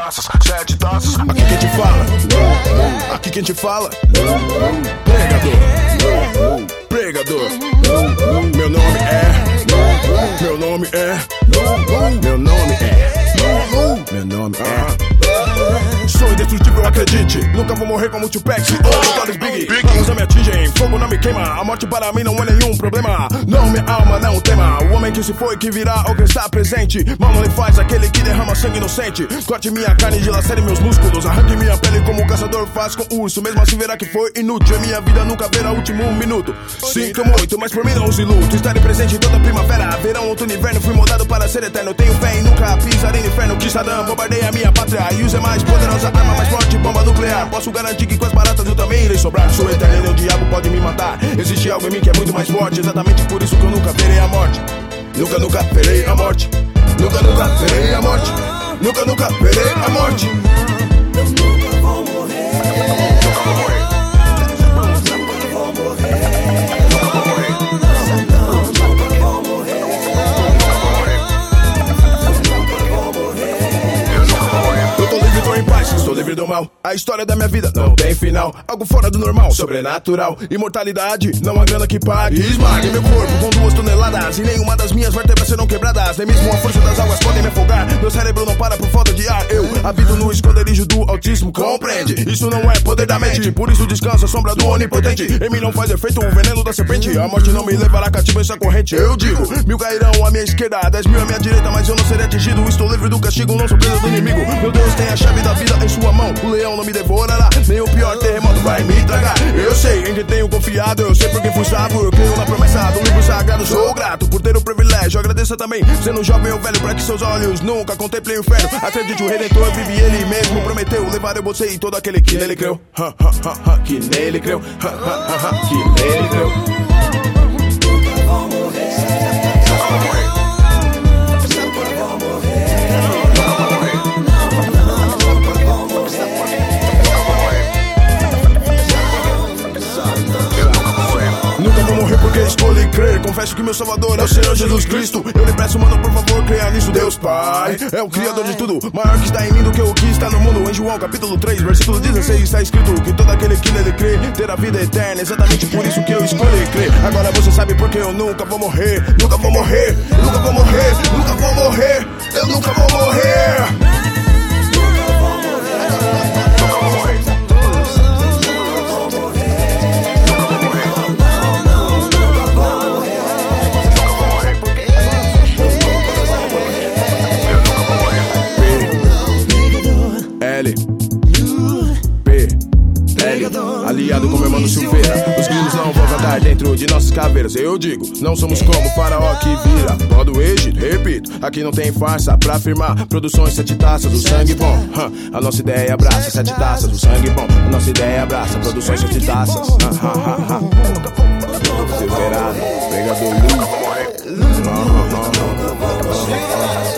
taças, 7 taças. Aqui quem te fala, aqui quem te fala, pregador, pregador. Meu nome é, meu nome é, meu nome é, meu nome é. Sou indestrutível, acredite. Nunca vou morrer como Tupac ou Notorious Big. Vamos não me atingem, fogo não me queima. A morte para mim não é nenhum problema. Não, minha alma não tema. O homem que se foi, que virá ou que está presente. Mal não lhe faz aquele que derrama sangue inocente. Corte minha carne, dilacere meus músculos. Arranque minha pele como o caçador faz com o urso. Mesmo assim verá que foi inútil. A minha vida nunca verá o último minuto. Sinto muito, mas por mim não se luto. Estarei presente em toda primavera, verão, outono, inverno. Fui moldado para ser eterno. Tenho fé e nunca pisarei no inferno. Que Saddam bombardeia a minha pátria e usa mais poderosa arma mais forte, bomba nuclear. Posso garantir que com as baratas eu também irei sobrar. Sou eterno e o diabo pode me matar. Existe algo em mim que é muito mais forte. Exatamente por isso que eu nunca verei a morte. Nunca, nunca verei a morte. Nunca, nunca verei a morte. Nunca, nunca verei a morte. Eu nunca vou morrer. Nunca vou morrer. Estou livre do mal, a história da minha vida não tem final. Algo fora do normal, sobrenatural. Imortalidade, não há grana que pague. Esmague meu corpo com 2 toneladas e nenhuma das minhas vértebras serão quebradas. Nem mesmo a força das águas podem me afogar. Meu cérebro não para por falta de ar. Eu habito no esconderijo do autismo, compreende? Isso não é poder da mente, por isso descansa a sombra do onipotente. Em mim não faz efeito o veneno da serpente. A morte não me levará cativo essa corrente. Eu digo, 1000 cairão à minha esquerda, 10.000 à minha direita, mas eu não serei atingido. Estou livre do castigo, não sou preso do inimigo. Meu Deus tem a chave da vida em sua mão. O leão não me devorará, nem o pior terremoto vai me tragar. Eu sei em quem tenho confiado, eu sei por quem fui salvo. Eu creio na promessa do livro sagrado. Sou grato por ter o privilégio, agradeça também sendo jovem ou velho, para que seus olhos nunca contemplem o inferno. Acredite, o Redentor vive, ele mesmo prometeu levar eu você e todo aquele que nele creu. Que nele creu, que nele creu. Nunca vou morrer. Nunca vou morrer. Porque escolhi crer, confesso que meu salvador é o Senhor Jesus Cristo. Eu lhe peço, mano, por favor, creia nisso. Deus Pai é o criador de tudo, maior que está em mim do que o que está no mundo. Em João capítulo 3, versículo 16 está escrito que todo aquele que nele crê terá vida eterna. Exatamente por isso que eu escolhi crer. Agora você sabe porque eu nunca vou morrer. Nunca vou morrer, nunca vou morrer, nunca vou morrer. Eu nunca vou morrer. L, P, L, aliado com meu mano Silveira. Os grilos não vão cantar dentro de nossas caveiras. Eu digo, não somos como o faraó que vira pó do Egito. Repito, aqui não tem farsa pra afirmar. Produções 7 taças do sangue bom. A nossa ideia abraça 7 taças do sangue bom. A nossa ideia abraça produções 7 taças. Silveirado, pregador Lu.